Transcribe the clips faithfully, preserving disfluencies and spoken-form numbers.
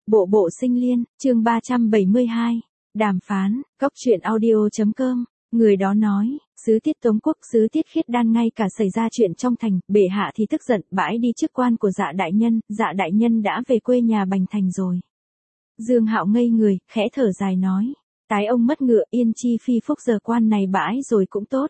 Bộ bộ sinh liên, chương ba trăm bảy mươi hai. Đàm phán, góc truyện audio.com. Người đó nói, sứ tiết Tống quốc sứ tiết Khiết Đan ngay cả xảy ra chuyện trong thành, bệ hạ thì tức giận, bãi đi chức quan của dạ đại nhân, dạ đại nhân đã về quê nhà Bành Thành rồi. Dương Hạo ngây người, khẽ thở dài nói, tái ông mất ngựa, yên chi phi phúc, giờ quan này bãi rồi cũng tốt.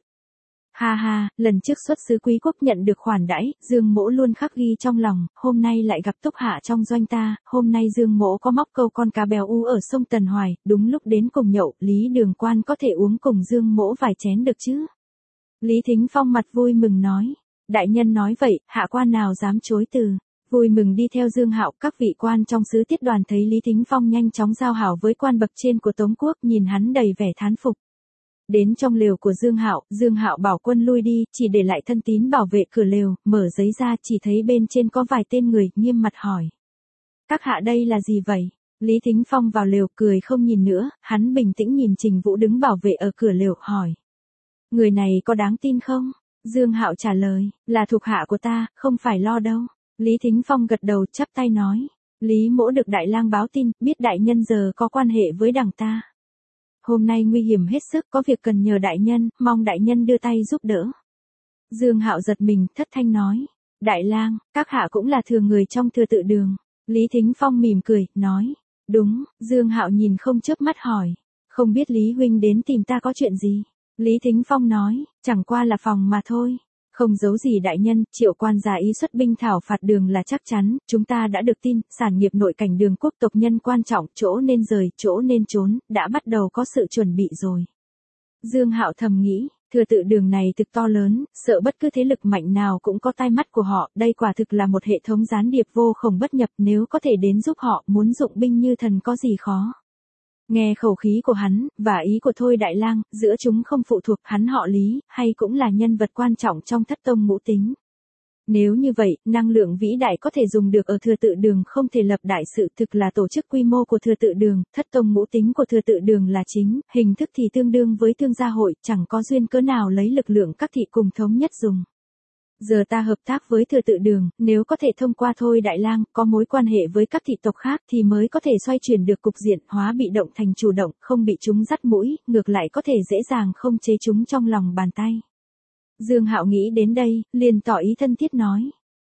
Ha ha, lần trước xuất sứ quý quốc nhận được khoản đãi, Dương Mỗ luôn khắc ghi trong lòng, hôm nay lại gặp Túc Hạ trong doanh ta, hôm nay Dương Mỗ có móc câu con cá bèo u ở sông Tần Hoài, đúng lúc đến cùng nhậu, Lý Đường Quan có thể uống cùng Dương Mỗ vài chén được chứ? Lý Thính Phong mặt vui mừng nói, đại nhân nói vậy, hạ quan nào dám chối từ. Vui mừng đi theo Dương Hạo, các vị quan trong sứ tiết đoàn thấy Lý Thính Phong nhanh chóng giao hảo với quan bậc trên của Tống quốc, nhìn hắn đầy vẻ thán phục. Đến trong lều của Dương Hạo, Dương Hạo bảo quân lui đi, chỉ để lại thân tín bảo vệ cửa lều, mở giấy ra chỉ thấy bên trên có vài tên người, nghiêm mặt hỏi. Các hạ đây là gì vậy? Lý Thính Phong vào lều cười không nhìn nữa, hắn bình tĩnh nhìn Trình Vũ đứng bảo vệ ở cửa lều, hỏi. Người này có đáng tin không? Dương Hạo trả lời, là thuộc hạ của ta, không phải lo đâu. Lý Thính Phong gật đầu chắp tay nói. Lý Mỗ được đại lang báo tin, biết đại nhân giờ có quan hệ với đảng ta. Hôm nay nguy hiểm hết sức, có việc cần nhờ đại nhân, mong đại nhân đưa tay giúp đỡ. Dương Hạo giật mình, thất thanh nói. Đại lang, các hạ cũng là thừa người trong thừa tự đường. Lý Thính Phong mỉm cười, nói. Đúng, Dương Hạo nhìn không chớp mắt hỏi. Không biết Lý huynh đến tìm ta có chuyện gì? Lý Thính Phong nói, chẳng qua là phòng mà thôi. Không giấu gì đại nhân, Triệu quan gia ý xuất binh thảo phạt đường là chắc chắn, chúng ta đã được tin, sản nghiệp nội cảnh đường quốc tộc nhân quan trọng, chỗ nên rời, chỗ nên trốn, đã bắt đầu có sự chuẩn bị rồi. Dương Hạo thầm nghĩ, thừa tự đường này thực to lớn, sợ bất cứ thế lực mạnh nào cũng có tai mắt của họ, đây quả thực là một hệ thống gián điệp vô khổng bất nhập, nếu có thể đến giúp họ, muốn dụng binh như thần có gì khó. Nghe khẩu khí của hắn, và ý của Thôi Đại Lang, giữa chúng không phụ thuộc hắn họ Lý, hay cũng là nhân vật quan trọng trong thất tông ngũ tính. Nếu như vậy, năng lượng vĩ đại có thể dùng được ở thừa tự đường không thể lập đại sự, thực là tổ chức quy mô của thừa tự đường, thất tông ngũ tính của thừa tự đường là chính, hình thức thì tương đương với thương gia hội, chẳng có duyên cớ nào lấy lực lượng các thị cùng thống nhất dùng. Giờ ta hợp tác với thừa tự đường, nếu có thể thông qua Thôi Đại Lang, có mối quan hệ với các thị tộc khác thì mới có thể xoay chuyển được cục diện, hóa bị động thành chủ động, không bị chúng dắt mũi, ngược lại có thể dễ dàng không chế chúng trong lòng bàn tay. Dương Hạo nghĩ đến đây, liền tỏ ý thân thiết nói.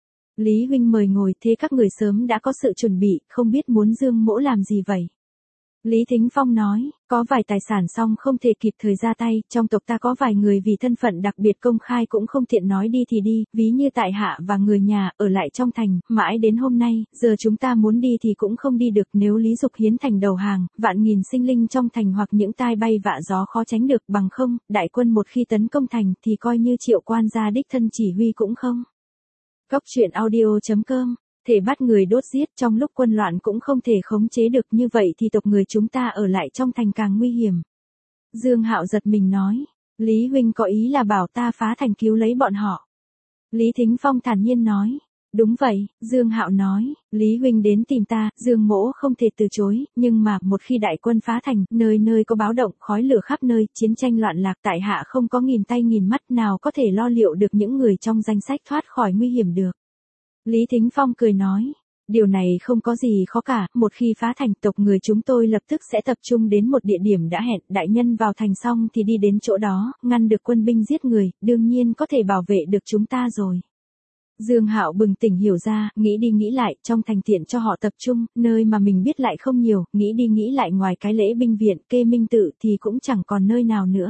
Lý huynh mời ngồi, thế các người sớm đã có sự chuẩn bị, không biết muốn Dương Mỗ làm gì vậy? Lý Thính Phong nói, có vài tài sản song không thể kịp thời ra tay, trong tộc ta có vài người vì thân phận đặc biệt công khai cũng không tiện nói đi thì đi, ví như tại hạ và người nhà, ở lại trong thành, mãi đến hôm nay, giờ chúng ta muốn đi thì cũng không đi được, nếu Lý Dục hiến thành đầu hàng, vạn nghìn sinh linh trong thành hoặc những tai bay vạ gió khó tránh được, bằng không, đại quân một khi tấn công thành thì coi như Triệu quan gia đích thân chỉ huy cũng không. Góc truyện audio.com. Thể bắt người đốt giết, trong lúc quân loạn cũng không thể khống chế được, như vậy thì tộc người chúng ta ở lại trong thành càng nguy hiểm. Dương Hạo giật mình nói, Lý huynh có ý là bảo ta phá thành cứu lấy bọn họ. Lý Thính Phong thản nhiên nói, đúng vậy. Dương Hạo nói, Lý huynh đến tìm ta, Dương Mỗ không thể từ chối, nhưng mà một khi đại quân phá thành, nơi nơi có báo động, khói lửa khắp nơi, chiến tranh loạn lạc, tại hạ không có nghìn tay nghìn mắt nào có thể lo liệu được những người trong danh sách thoát khỏi nguy hiểm được. Lý Thính Phong cười nói, điều này không có gì khó cả, một khi phá thành, tộc người chúng tôi lập tức sẽ tập trung đến một địa điểm đã hẹn, đại nhân vào thành xong thì đi đến chỗ đó, ngăn được quân binh giết người, đương nhiên có thể bảo vệ được chúng ta rồi. Dương Hạo bừng tỉnh hiểu ra, nghĩ đi nghĩ lại, trong thành tiện cho họ tập trung, nơi mà mình biết lại không nhiều, nghĩ đi nghĩ lại ngoài cái lễ binh viện, kê minh tự thì cũng chẳng còn nơi nào nữa.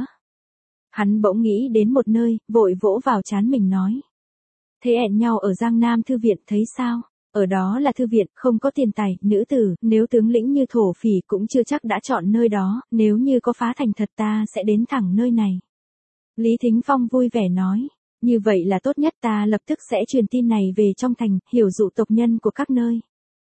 Hắn bỗng nghĩ đến một nơi, vội vỗ vào trán mình nói. Thế hẹn nhau ở Giang Nam Thư Viện thấy sao? Ở đó là thư viện, không có tiền tài, nữ tử, nếu tướng lĩnh như thổ phỉ cũng chưa chắc đã chọn nơi đó, nếu như có phá thành thật ta sẽ đến thẳng nơi này. Lý Thính Phong vui vẻ nói, như vậy là tốt nhất, ta lập tức sẽ truyền tin này về trong thành, hiểu dụ tộc nhân của các nơi.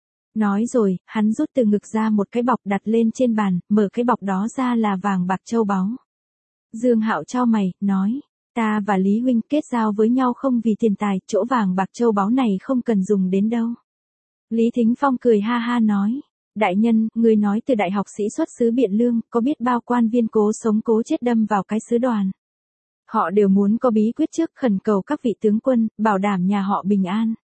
Nói rồi, hắn rút từ ngực ra một cái bọc đặt lên trên bàn, mở cái bọc đó ra là vàng bạc châu báu. Dương Hạo chau mày, nói. Ta và Lý huynh kết giao với nhau không vì tiền tài, chỗ vàng bạc châu báu này không cần dùng đến đâu. Lý Thính Phong cười ha ha nói, đại nhân, người nói từ đại học sĩ xuất xứ Biện Lương, có biết bao quan viên cố sống cố chết đâm vào cái sứ đoàn. Họ đều muốn có bí quyết trước, khẩn cầu các vị tướng quân, bảo đảm nhà họ bình an.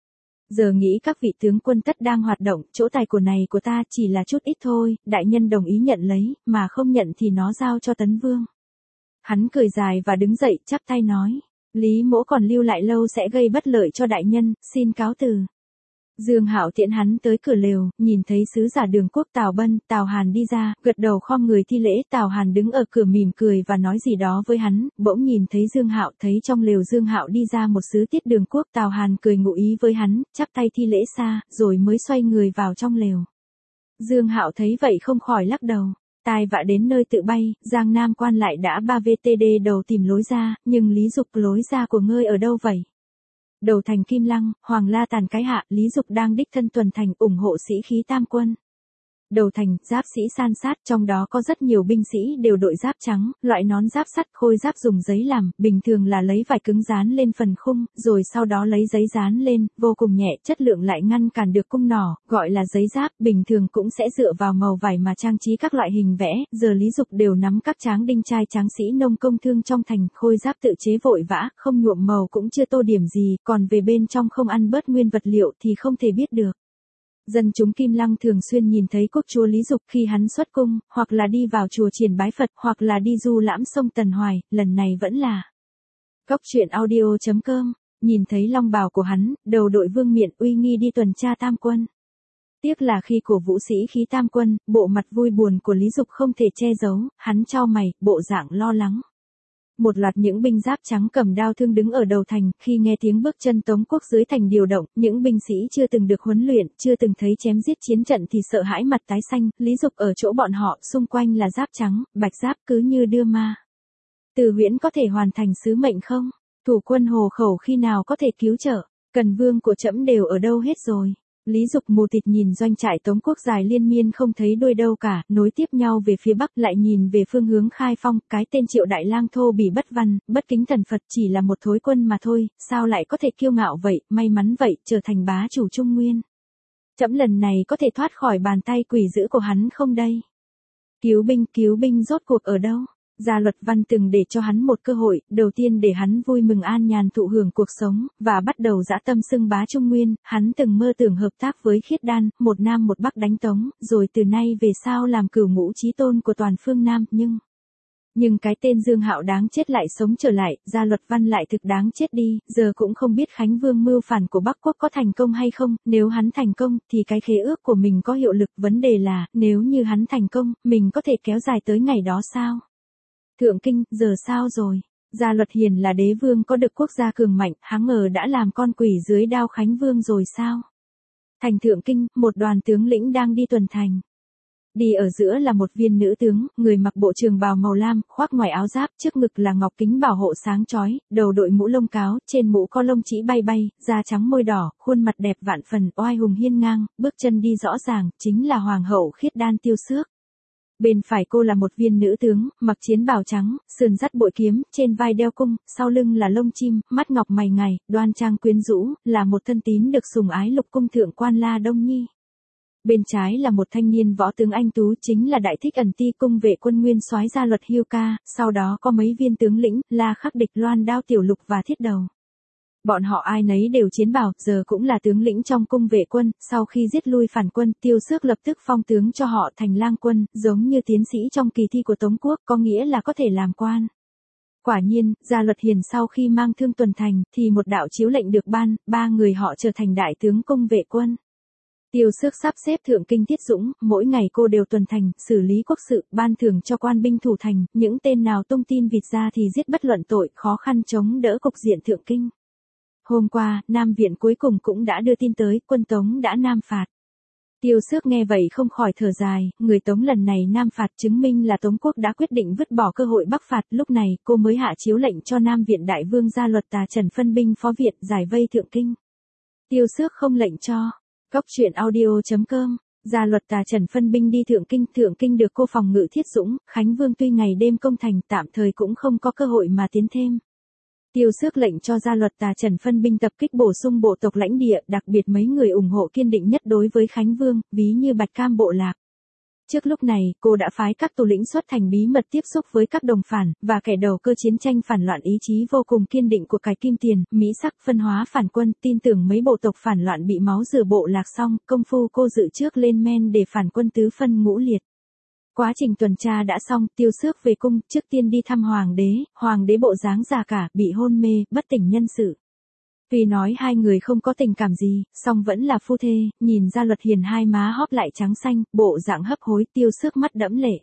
Giờ nghĩ các vị tướng quân tất đang hoạt động, chỗ tài của này của ta chỉ là chút ít thôi, đại nhân đồng ý nhận lấy, mà không nhận thì nó giao cho Tấn Vương. Hắn cười dài và đứng dậy, chắp tay nói, Lý Mỗ còn lưu lại lâu sẽ gây bất lợi cho đại nhân, xin cáo từ. Dương Hạo tiễn hắn tới cửa lều, nhìn thấy sứ giả Đường Quốc Tào Bân, Tào Hàn đi ra, gật đầu khom người thi lễ. Tào Hàn đứng ở cửa mỉm cười và nói gì đó với hắn, bỗng nhìn thấy Dương Hạo, thấy trong lều Dương Hạo đi ra một sứ tiết Đường Quốc. Tào Hàn cười ngụ ý với hắn, chắp tay thi lễ xa, rồi mới xoay người vào trong lều. Dương Hạo thấy vậy không khỏi lắc đầu. Tai vạ đến nơi tự bay, Giang Nam quan lại đã ba vê tê đê đầu tìm lối ra, nhưng Lý Dục lối ra của ngươi ở đâu vậy? Đầu thành Kim Lăng, Hoàng La tàn cái hạ, Lý Dục đang đích thân tuần thành ủng hộ sĩ khí tam quân. Đầu thành, giáp sĩ san sát, trong đó có rất nhiều binh sĩ đều đội giáp trắng, loại nón giáp sắt khôi giáp dùng giấy làm, bình thường là lấy vải cứng dán lên phần khung, rồi sau đó lấy giấy dán lên, vô cùng nhẹ, chất lượng lại ngăn cản được cung nỏ, gọi là giấy giáp, bình thường cũng sẽ dựa vào màu vải mà trang trí các loại hình vẽ, giờ Lý Dục đều nắm các tráng đinh trai tráng sĩ nông công thương trong thành, khôi giáp tự chế vội vã, không nhuộm màu cũng chưa tô điểm gì, còn về bên trong không ăn bớt nguyên vật liệu thì không thể biết được. Dân chúng Kim Lăng thường xuyên nhìn thấy quốc chúa Lý Dục khi hắn xuất cung, hoặc là đi vào chùa triền bái Phật, hoặc là đi du lãm sông Tần Hoài, lần này vẫn là. Cóc truyện audio chấm com, nhìn thấy long bào của hắn, đầu đội vương miện uy nghi đi tuần tra tam quân. Tiếc là khi cổ vũ sĩ khí tam quân, bộ mặt vui buồn của Lý Dục không thể che giấu, hắn chau mày, bộ dạng lo lắng. Một loạt những binh giáp trắng cầm đao thương đứng ở đầu thành, khi nghe tiếng bước chân Tống Quốc dưới thành điều động, những binh sĩ chưa từng được huấn luyện, chưa từng thấy chém giết chiến trận thì sợ hãi mặt tái xanh, Lý Dục ở chỗ bọn họ, xung quanh là giáp trắng, bạch giáp cứ như đưa ma. Từ Huyễn có thể hoàn thành sứ mệnh không? Thủ quân Hồ Khẩu khi nào có thể cứu trợ? Cần vương của trẫm đều ở đâu hết rồi? Lý Dục mù tịt nhìn doanh trại Tống Quốc dài liên miên không thấy đuôi đâu cả, nối tiếp nhau về phía bắc, lại nhìn về phương hướng Khai Phong, cái tên Triệu Đại Lang thô bỉ bất văn, bất kính thần Phật chỉ là một thối quân mà thôi, sao lại có thể kiêu ngạo vậy, may mắn vậy, trở thành bá chủ Trung Nguyên. Trẫm lần này có thể thoát khỏi bàn tay quỷ dữ của hắn không đây? Cứu binh, cứu binh rốt cuộc ở đâu? Gia Luật Văn từng để cho hắn một cơ hội, đầu tiên để hắn vui mừng an nhàn thụ hưởng cuộc sống, và bắt đầu dã tâm xưng bá Trung Nguyên, hắn từng mơ tưởng hợp tác với Khiết Đan, một Nam một Bắc đánh Tống, rồi từ nay về sau làm cửu ngũ chí tôn của toàn phương Nam, nhưng... Nhưng cái tên Dương Hạo đáng chết lại sống trở lại, Gia Luật Văn lại thực đáng chết đi, giờ cũng không biết Khánh Vương mưu phản của Bắc Quốc có thành công hay không, nếu hắn thành công, thì cái khế ước của mình có hiệu lực, vấn đề là, nếu như hắn thành công, mình có thể kéo dài tới ngày đó sao? Thượng Kinh, giờ sao rồi? Gia Luật Hiền là đế vương có được quốc gia cường mạnh, hắn ngờ đã làm con quỷ dưới đao Khánh Vương rồi sao? Thành Thượng Kinh, một đoàn tướng lĩnh đang đi tuần thành. Đi ở giữa là một viên nữ tướng, người mặc bộ trường bào màu lam, khoác ngoài áo giáp, trước ngực là ngọc kính bảo hộ sáng chói, đầu đội mũ lông cáo, trên mũ có lông chỉ bay bay, da trắng môi đỏ, khuôn mặt đẹp vạn phần, oai hùng hiên ngang, bước chân đi rõ ràng, chính là Hoàng hậu Khiết Đan Tiêu Xước. Bên phải cô là một viên nữ tướng, mặc chiến bào trắng, sườn dắt bội kiếm, trên vai đeo cung, sau lưng là lông chim, mắt ngọc mày ngài, đoan trang quyến rũ, là một thân tín được sủng ái lục cung thượng quan La Đông Nhi. Bên trái là một thanh niên võ tướng anh tú, chính là Đại Thích Ẩn Ti cung vệ quân nguyên soái Gia Luật Hưu Ca, sau đó có mấy viên tướng lĩnh, La Khắc Địch, Loan Đao Tiểu Lục và Thiết Đầu. Bọn họ ai nấy đều chiến bào, giờ cũng là tướng lĩnh trong cung vệ quân, sau khi giết lui phản quân, Tiêu Xước lập tức phong tướng cho họ thành lang quân, giống như tiến sĩ trong kỳ thi của Tống Quốc, có nghĩa là có thể làm quan. Quả nhiên, Gia Luật Hiền sau khi mang thương tuần thành, thì một đạo chiếu lệnh được ban, ba người họ trở thành đại tướng cung vệ quân. Tiêu Xước sắp xếp Thượng Kinh Thiết Dũng, mỗi ngày cô đều tuần thành, xử lý quốc sự, ban thưởng cho quan binh thủ thành, những tên nào tung tin vịt ra thì giết bất luận tội, khó khăn chống đỡ cục diện Thượng Kinh. Hôm qua, Nam Viện cuối cùng cũng đã đưa tin tới, quân Tống đã Nam phạt. Tiêu Xước nghe vậy không khỏi thở dài, người Tống lần này Nam phạt chứng minh là Tống Quốc đã quyết định vứt bỏ cơ hội Bắc phạt, lúc này cô mới hạ chiếu lệnh cho Nam Viện đại vương Gia Luật Tà Trần phân binh phó viện giải vây Thượng Kinh. Tiêu Xước không lệnh cho. Cóc truyện audio chấm com, Gia Luật Tà Trần phân binh đi Thượng Kinh, Thượng Kinh được cô phòng ngự Thiết Dũng, Khánh Vương tuy ngày đêm công thành, tạm thời cũng không có cơ hội mà tiến thêm. Tiêu Xước lệnh cho Gia Luật Tà Trần phân binh tập kích bổ sung bộ tộc lãnh địa, đặc biệt mấy người ủng hộ kiên định nhất đối với Khánh Vương, ví như Bạch Cam Bộ Lạc. Trước lúc này, cô đã phái các tù lĩnh xuất thành bí mật tiếp xúc với các đồng phản, và kẻ đầu cơ chiến tranh phản loạn ý chí vô cùng kiên định của cải kim tiền, mỹ sắc, phân hóa phản quân, tin tưởng mấy bộ tộc phản loạn bị máu rửa bộ lạc xong, công phu cô dự trước lên men để phản quân tứ phân ngũ liệt. Quá trình tuần tra đã xong, Tiêu Xước về cung, trước tiên đi thăm hoàng đế, hoàng đế bộ dáng già cả, bị hôn mê, bất tỉnh nhân sự. Tuy nói hai người không có tình cảm gì, song vẫn là phu thê, nhìn Gia Luật Hiền hai má hóp lại trắng xanh, bộ dạng hấp hối, Tiêu Xước mắt đẫm lệ.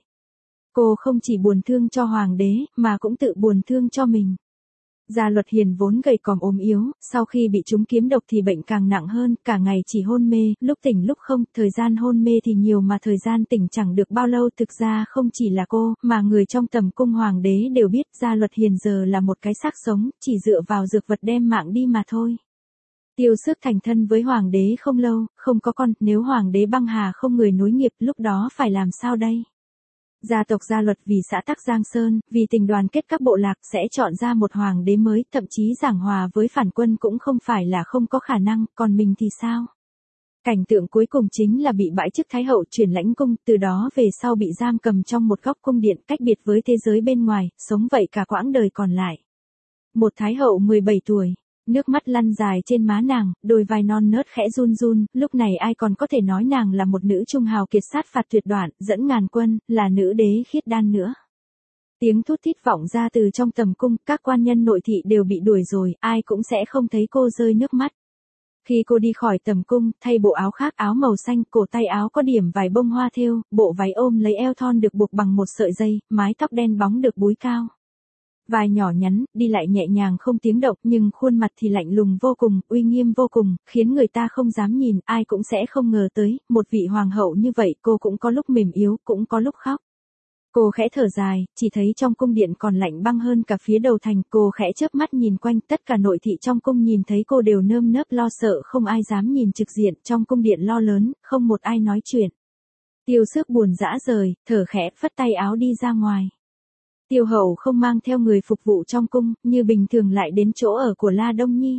Cô không chỉ buồn thương cho hoàng đế, mà cũng tự buồn thương cho mình. Gia Luật Hiền vốn gầy còm ốm yếu, sau khi bị trúng kiếm độc thì bệnh càng nặng hơn, cả ngày chỉ hôn mê, lúc tỉnh lúc không, thời gian hôn mê thì nhiều mà thời gian tỉnh chẳng được bao lâu. Thực ra không chỉ là cô, mà người trong tầm cung hoàng đế đều biết Gia Luật Hiền giờ là một cái xác sống, chỉ dựa vào dược vật đem mạng đi mà thôi. Tiêu Xước thành thân với hoàng đế không lâu, không có con, nếu hoàng đế băng hà không người nối nghiệp, lúc đó phải làm sao đây? Gia tộc Gia Luật vì xã tắc Giang Sơn, vì tình đoàn kết các bộ lạc sẽ chọn ra một hoàng đế mới, thậm chí giảng hòa với phản quân cũng không phải là không có khả năng, còn mình thì sao? Cảnh tượng cuối cùng chính là bị bãi chức thái hậu chuyển lãnh cung, từ đó về sau bị giam cầm trong một góc cung điện, cách biệt với thế giới bên ngoài, sống vậy cả quãng đời còn lại. Một thái hậu mười bảy tuổi. Nước mắt lăn dài trên má nàng, đôi vai non nớt khẽ run run, lúc này ai còn có thể nói nàng là một nữ trung hào kiệt sát phạt tuyệt đoạn, dẫn ngàn quân, là nữ đế khiết đan nữa. Tiếng thút thít vọng ra từ trong tầm cung, các quan nhân nội thị đều bị đuổi rồi, ai cũng sẽ không thấy cô rơi nước mắt. Khi cô đi khỏi tầm cung, thay bộ áo khác, áo màu xanh, cổ tay áo có điểm vài bông hoa thêu, bộ váy ôm lấy eo thon được buộc bằng một sợi dây, mái tóc đen bóng được búi cao. Vai nhỏ nhắn, đi lại nhẹ nhàng không tiếng động, nhưng khuôn mặt thì lạnh lùng vô cùng, uy nghiêm vô cùng, khiến người ta không dám nhìn, ai cũng sẽ không ngờ tới, một vị hoàng hậu như vậy, cô cũng có lúc mềm yếu, cũng có lúc khóc. Cô khẽ thở dài, chỉ thấy trong cung điện còn lạnh băng hơn cả phía đầu thành, cô khẽ chớp mắt nhìn quanh, tất cả nội thị trong cung nhìn thấy cô đều nơm nớp lo sợ, không ai dám nhìn trực diện, trong cung điện lo lớn, không một ai nói chuyện. Tiêu Xước buồn dã rời, thở khẽ, phất tay áo đi ra ngoài. Tiêu hậu không mang theo người phục vụ trong cung, như bình thường lại đến chỗ ở của La Đông Nhi.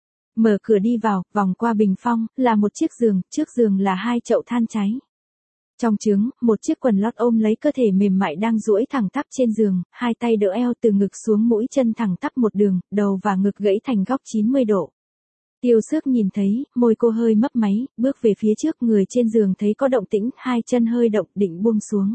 Mở cửa đi vào, vòng qua bình phong, là một chiếc giường, trước giường là hai chậu than cháy. Trong trướng, một chiếc quần lót ôm lấy cơ thể mềm mại đang duỗi thẳng tắp trên giường, hai tay đỡ eo từ ngực xuống mũi chân thẳng tắp một đường, đầu và ngực gãy thành góc chín mươi độ. Tiêu Xước nhìn thấy, môi cô hơi mấp máy, bước về phía trước, người trên giường thấy có động tĩnh, hai chân hơi động, định buông xuống.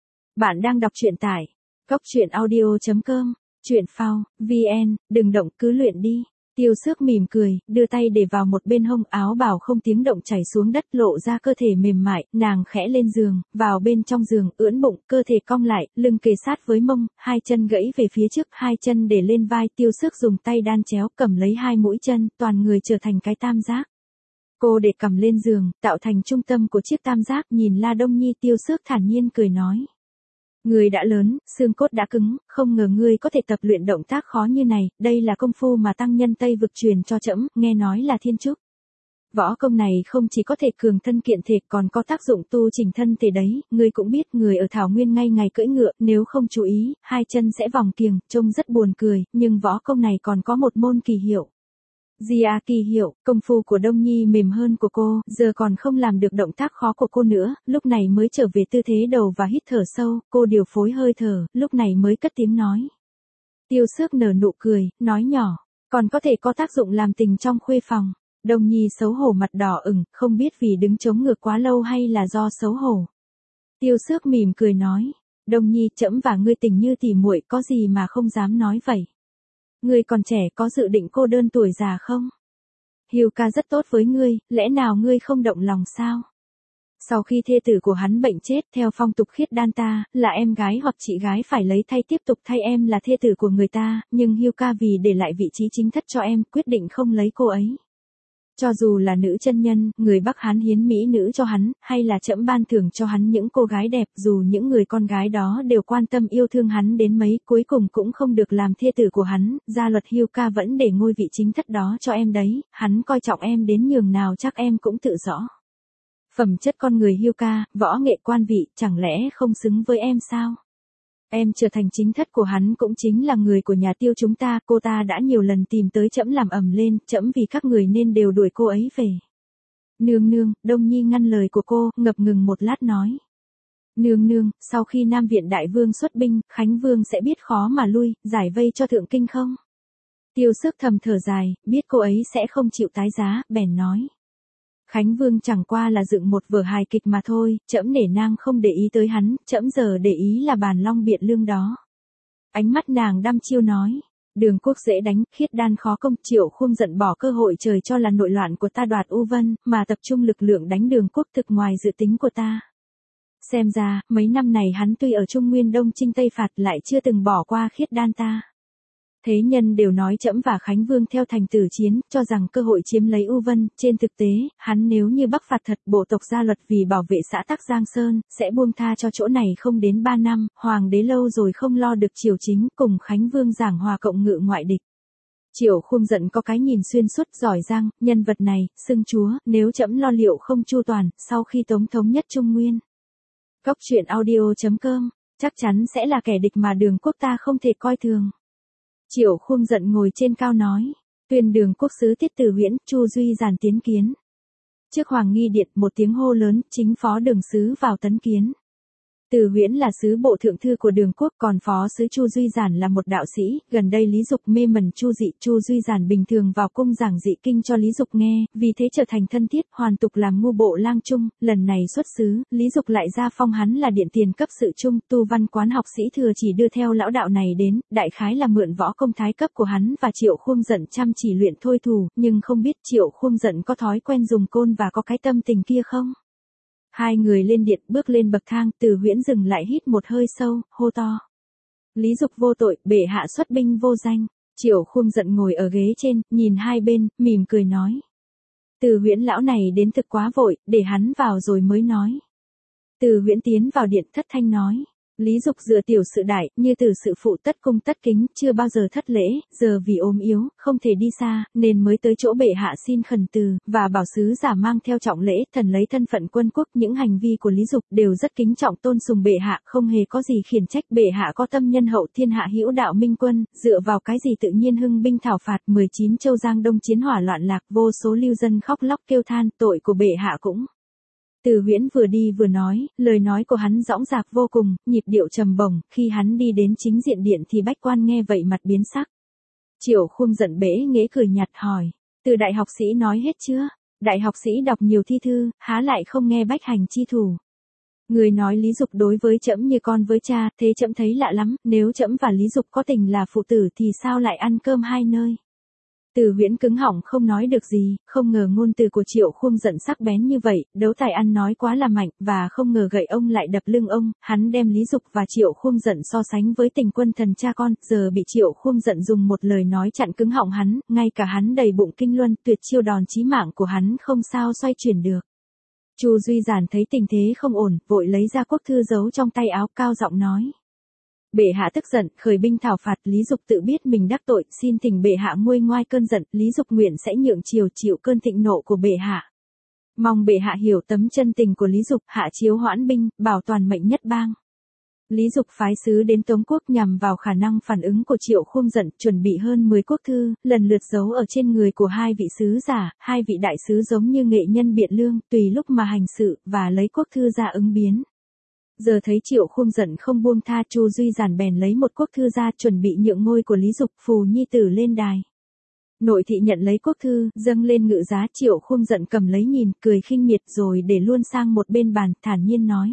Bạn đang đọc truyện tại Góc truyện audio chấm com, truyện phao, vn, đừng động, cứ luyện đi. Tiêu Xước mỉm cười, đưa tay để vào một bên hông, áo bào không tiếng động chảy xuống đất, lộ ra cơ thể mềm mại, nàng khẽ lên giường, vào bên trong giường, ưỡn bụng, cơ thể cong lại, lưng kề sát với mông, hai chân gãy về phía trước, hai chân để lên vai, Tiêu Xước dùng tay đan chéo, cầm lấy hai mũi chân, toàn người trở thành cái tam giác. Cô để cầm lên giường, tạo thành trung tâm của chiếc tam giác, nhìn La Đông Nhi. Tiêu Xước thản nhiên cười nói. Ngươi đã lớn, xương cốt đã cứng, không ngờ ngươi có thể tập luyện động tác khó như này, đây là công phu mà tăng nhân Tây vực truyền cho trẫm, nghe nói là thiên trúc. Võ công này không chỉ có thể cường thân kiện thể còn có tác dụng tu chỉnh thân thể đấy, ngươi cũng biết người ở Thảo Nguyên ngay ngày cưỡi ngựa, nếu không chú ý, hai chân sẽ vòng kiềng, trông rất buồn cười, nhưng võ công này còn có một môn kỳ hiệu. Gì à, kỳ hiệu, công phu của Đông Nhi mềm hơn của cô, giờ còn không làm được động tác khó của cô nữa, lúc này mới trở về tư thế đầu và hít thở sâu, cô điều phối hơi thở, lúc này mới cất tiếng nói. Tiêu Xước nở nụ cười, nói nhỏ, còn có thể có tác dụng làm tình trong khuê phòng. Đông Nhi xấu hổ mặt đỏ ửng, không biết vì đứng chống ngược quá lâu hay là do xấu hổ. Tiêu Xước mỉm cười nói, Đông Nhi, trẫm và ngươi tình như tỉ muội, có gì mà không dám nói vậy. Ngươi còn trẻ, có dự định cô đơn tuổi già không? Hiêu ca rất tốt với ngươi, lẽ nào ngươi không động lòng sao? Sau khi thê tử của hắn bệnh chết, theo phong tục khiết đan ta, là em gái hoặc chị gái phải lấy thay tiếp tục thay em là thê tử của người ta, nhưng Hiêu ca vì để lại vị trí chính thất cho em, quyết định không lấy cô ấy. Cho dù là nữ chân nhân, người Bắc Hán hiến mỹ nữ cho hắn, hay là trẫm ban thưởng cho hắn những cô gái đẹp, dù những người con gái đó đều quan tâm yêu thương hắn đến mấy, cuối cùng cũng không được làm thê tử của hắn, Gia Luật Hiêu ca vẫn để ngôi vị chính thất đó cho em đấy, hắn coi trọng em đến nhường nào chắc em cũng tự rõ. Phẩm chất con người Hiêu ca, võ nghệ quan vị, chẳng lẽ không xứng với em sao? Em trở thành chính thất của hắn cũng chính là người của nhà Tiêu chúng ta, cô ta đã nhiều lần tìm tới trẫm làm ầm lên, trẫm vì các người nên đều đuổi cô ấy về. Nương nương, Đông Nhi ngăn lời của cô, ngập ngừng một lát nói. Nương nương, sau khi Nam Viện đại vương xuất binh, Khánh Vương sẽ biết khó mà lui, giải vây cho thượng kinh không? Tiêu Sức thầm thở dài, biết cô ấy sẽ không chịu tái giá, bèn nói. Khánh Vương chẳng qua là dựng một vở hài kịch mà thôi, trẫm nể nang không để ý tới hắn, trẫm giờ để ý là bàn long biện lương đó. Ánh mắt nàng đăm chiêu nói. Đường Quốc dễ đánh, Khiết Đan khó công, Triệu Khung giận bỏ cơ hội trời cho là nội loạn của ta đoạt U Vân, mà tập trung lực lượng đánh Đường Quốc thực ngoài dự tính của ta. Xem ra, mấy năm này hắn tuy ở Trung Nguyên Đông chinh Tây phạt lại chưa từng bỏ qua Khiết Đan ta. Thế nhân đều nói trẫm và Khánh Vương theo thành tử chiến, cho rằng cơ hội chiếm lấy U Vân, trên thực tế, hắn nếu như bắc phạt thật, bộ tộc gia luật vì bảo vệ xã Tắc Giang Sơn, sẽ buông tha cho chỗ này không đến ba năm, hoàng đế lâu rồi không lo được triều chính, cùng Khánh Vương giảng hòa cộng ngự ngoại địch. Triệu Khung giận có cái nhìn xuyên suốt giỏi giang, nhân vật này, xưng chúa, nếu trẫm lo liệu không chu toàn, sau khi Tống thống nhất Trung Nguyên. Cóc truyện audio chấm com, chắc chắn sẽ là kẻ địch mà Đường Quốc ta không thể coi thường. Triệu Khung giận ngồi trên cao nói, tuyên Đường Quốc sứ Tiết Tử Huyễn, Chu Duy giản tiến kiến. Trước Hoàng nghi điện, một tiếng hô lớn, chính phó Đường sứ vào tấn kiến. Tử Huyễn là sứ bộ thượng thư của Đường Quốc, còn phó sứ Chu Duy giản là một đạo sĩ, gần đây Lý Dục mê mẩn Chu Dị, Chu Duy giản bình thường vào cung giảng dị kinh cho Lý Dục nghe, vì thế trở thành thân thiết, hoàn tục làm ngu bộ lang trung, lần này xuất sứ, Lý Dục lại ra phong hắn là điện tiền cấp sự trung, tu văn quán học sĩ thừa chỉ đưa theo lão đạo này đến, đại khái là mượn võ công thái cấp của hắn và Triệu Khung giận chăm chỉ luyện thôi thù, nhưng không biết Triệu Khung giận có thói quen dùng côn và có cái tâm tình kia không? Hai người lên điện bước lên bậc thang, Tử Huyễn dừng lại hít một hơi sâu, hô to. Lý Dục vô tội, bệ hạ xuất binh vô danh. Triệu Khung giận ngồi ở ghế trên, nhìn hai bên, mỉm cười nói. Tử Huyễn lão này đến thực quá vội, để hắn vào rồi mới nói. Tử Huyễn tiến vào điện thất thanh nói. Lý Dục dựa tiểu sự đại, như từ sự phụ tất cung tất kính, chưa bao giờ thất lễ, giờ vì ốm yếu, không thể đi xa, nên mới tới chỗ bệ hạ xin khẩn từ, và bảo sứ giả mang theo trọng lễ, thần lấy thân phận quân quốc, những hành vi của Lý Dục đều rất kính trọng tôn sùng bệ hạ, không hề có gì khiển trách, bệ hạ có tâm nhân hậu thiên hạ hữu đạo minh quân, dựa vào cái gì tự nhiên hưng binh thảo phạt, mười chín châu Giang Đông chiến hỏa loạn lạc, vô số lưu dân khóc lóc kêu than, tội của bệ hạ cũng. Tử Huyễn vừa đi vừa nói, lời nói của hắn dõng dạc vô cùng, nhịp điệu trầm bổng, khi hắn đi đến chính diện điện thì bách quan nghe vậy mặt biến sắc. Triệu Khung giận bẽ nghễ cười nhạt hỏi, từ đại học sĩ nói hết chưa? Đại học sĩ đọc nhiều thi thư, há lại không nghe bách hành chi thủ. Người nói Lý Dục đối với trẫm như con với cha, thế trẫm thấy lạ lắm, nếu trẫm và Lý Dục có tình là phụ tử thì sao lại ăn cơm hai nơi? Tử Huyễn cứng họng không nói được gì, không ngờ ngôn từ của Triệu Khung giận sắc bén như vậy, đấu tài ăn nói quá là mạnh, và không ngờ gậy ông lại đập lưng ông, hắn đem Lý Dục và Triệu Khung giận so sánh với tình quân thần cha con, giờ bị Triệu Khung giận dùng một lời nói chặn cứng họng hắn, ngay cả hắn đầy bụng kinh luân, tuyệt chiêu đòn chí mạng của hắn không sao xoay chuyển được. Chu Duy giản thấy tình thế không ổn, vội lấy ra quốc thư giấu trong tay áo, cao giọng nói. Bệ hạ tức giận, khởi binh thảo phạt, Lý Dục tự biết mình đắc tội, xin thỉnh bệ hạ nguôi ngoai cơn giận, Lý Dục nguyện sẽ nhượng chiều chịu cơn thịnh nộ của bệ hạ. Mong bệ hạ hiểu tấm chân tình của Lý Dục, hạ chiếu hoãn binh, bảo toàn mệnh nhất bang. Lý Dục phái sứ đến Tống Quốc nhằm vào khả năng phản ứng của Triệu Khung giận, chuẩn bị hơn mười quốc thư, lần lượt giấu ở trên người của hai vị sứ giả, hai vị đại sứ giống như nghệ nhân biện lương, tùy lúc mà hành sự, và lấy quốc thư ra ứng biến. Giờ thấy Triệu Khung giận không buông tha, Chu Duy giản bèn lấy một quốc thư ra, chuẩn bị nhượng ngôi của Lý Dục, phù nhi tử lên đài. Nội thị nhận lấy quốc thư, dâng lên ngự giá, Triệu Khung giận cầm lấy nhìn, cười khinh miệt rồi để luôn sang một bên bàn, thản nhiên nói.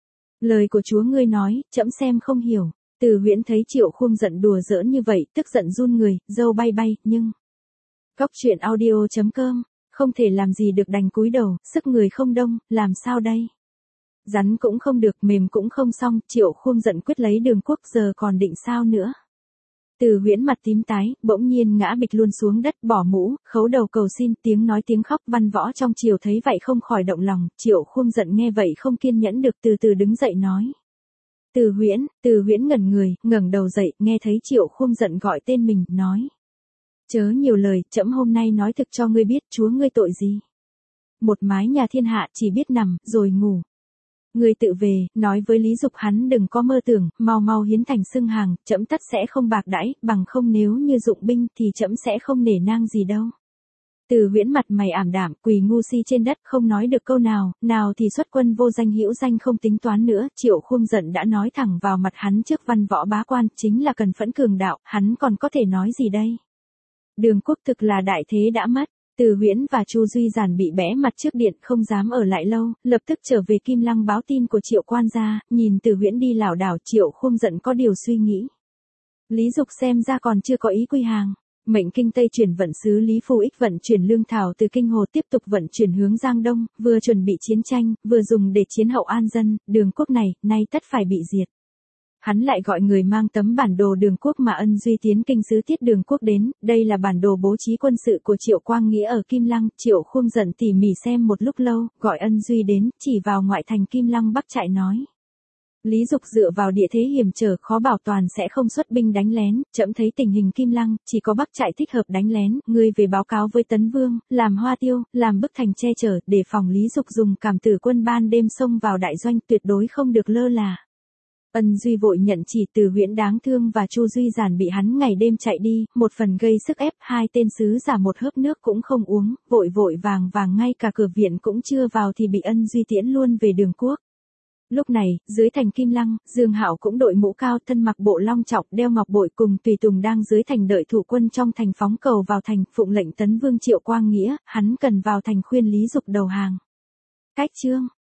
Lời của chúa ngươi nói, trẫm xem không hiểu. Tử Huyễn thấy Triệu Khung giận đùa giỡn như vậy, tức giận run người, râu bay bay, nhưng. Cóc truyện audio chấm com, không thể làm gì được đành cúi đầu, sức người không đông, làm sao đây? Rắn cũng không được, mềm cũng không xong, Triệu Khung giận quyết lấy Đường Quốc, giờ còn định sao nữa. Tử Huyễn mặt tím tái, bỗng nhiên ngã bịch luôn xuống đất, bỏ mũ, khấu đầu cầu xin, tiếng nói tiếng khóc, văn võ trong triều thấy vậy không khỏi động lòng, Triệu Khung giận nghe vậy không kiên nhẫn được, từ từ đứng dậy nói. Tử Huyễn, Tử Huyễn ngẩn người, ngẩng đầu dậy, nghe thấy Triệu Khung giận gọi tên mình, nói. Chớ nhiều lời, trẫm hôm nay nói thực cho ngươi biết, chúa ngươi tội gì. Một mái nhà thiên hạ chỉ biết nằm, rồi ngủ. Ngươi tự về, nói với Lý Dục hắn đừng có mơ tưởng, mau mau hiến thành xưng hàng, trẫm tất sẽ không bạc đãi, bằng không nếu như dụng binh thì trẫm sẽ không nể nang gì đâu. Từ Huyễn mặt mày ảm đạm, quỳ ngu si trên đất không nói được câu nào, nào thì xuất quân vô danh hữu danh không tính toán nữa, Triệu Khuông giận đã nói thẳng vào mặt hắn trước văn võ bá quan, chính là cần phẫn cường đạo, hắn còn có thể nói gì đây? Đường Quốc thực là đại thế đã mất. Từ Huyễn và Chu Duy Giản bị bẽ mặt trước điện không dám ở lại lâu, lập tức trở về Kim Lăng báo tin của Triệu quan gia, nhìn Từ Huyễn đi lảo đảo, Triệu Khuông giận có điều suy nghĩ. Lý Dục xem ra còn chưa có ý quy hàng. Mệnh kinh Tây chuyển vận sứ Lý Phu Ích vận chuyển lương thảo từ kinh Hồ tiếp tục vận chuyển hướng Giang Đông, vừa chuẩn bị chiến tranh, vừa dùng để chiến hậu an dân, Đường Quốc này, nay tất phải bị diệt. Hắn lại gọi người mang tấm bản đồ Đường Quốc mà Ân Duy tiến kinh sứ tiết Đường Quốc đến, đây là bản đồ bố trí quân sự của Triệu Quang Nghĩa ở Kim Lăng, Triệu Khuông giận tỉ mỉ xem một lúc lâu, gọi Ân Duy đến, chỉ vào ngoại thành Kim Lăng Bắc trại nói. Lý Dục dựa vào địa thế hiểm trở khó bảo toàn sẽ không xuất binh đánh lén, trẫm thấy tình hình Kim Lăng, chỉ có Bắc trại thích hợp đánh lén, ngươi về báo cáo với Tấn Vương, làm hoa tiêu, làm bức thành che chở, để phòng Lý Dục dùng cảm tử quân ban đêm xông vào đại doanh tuyệt đối không được lơ là. Ân Duy vội nhận chỉ Từ Huyễn đáng thương và Chu Duy Giản bị hắn ngày đêm chạy đi, một phần gây sức ép, hai tên sứ giả một hớp nước cũng không uống, vội vội vàng vàng ngay cả cửa viện cũng chưa vào thì bị Ân Duy tiễn luôn về Đường Quốc. Lúc này, dưới thành Kim Lăng, Dương Hạo cũng đội mũ cao, thân mặc bộ long trọng, đeo ngọc bội cùng tùy tùng đang dưới thành đợi thủ quân trong thành phóng cầu vào thành, phụng lệnh Tấn Vương Triệu Quang Nghĩa, hắn cần vào thành khuyên Lý Dục đầu hàng. Cách chương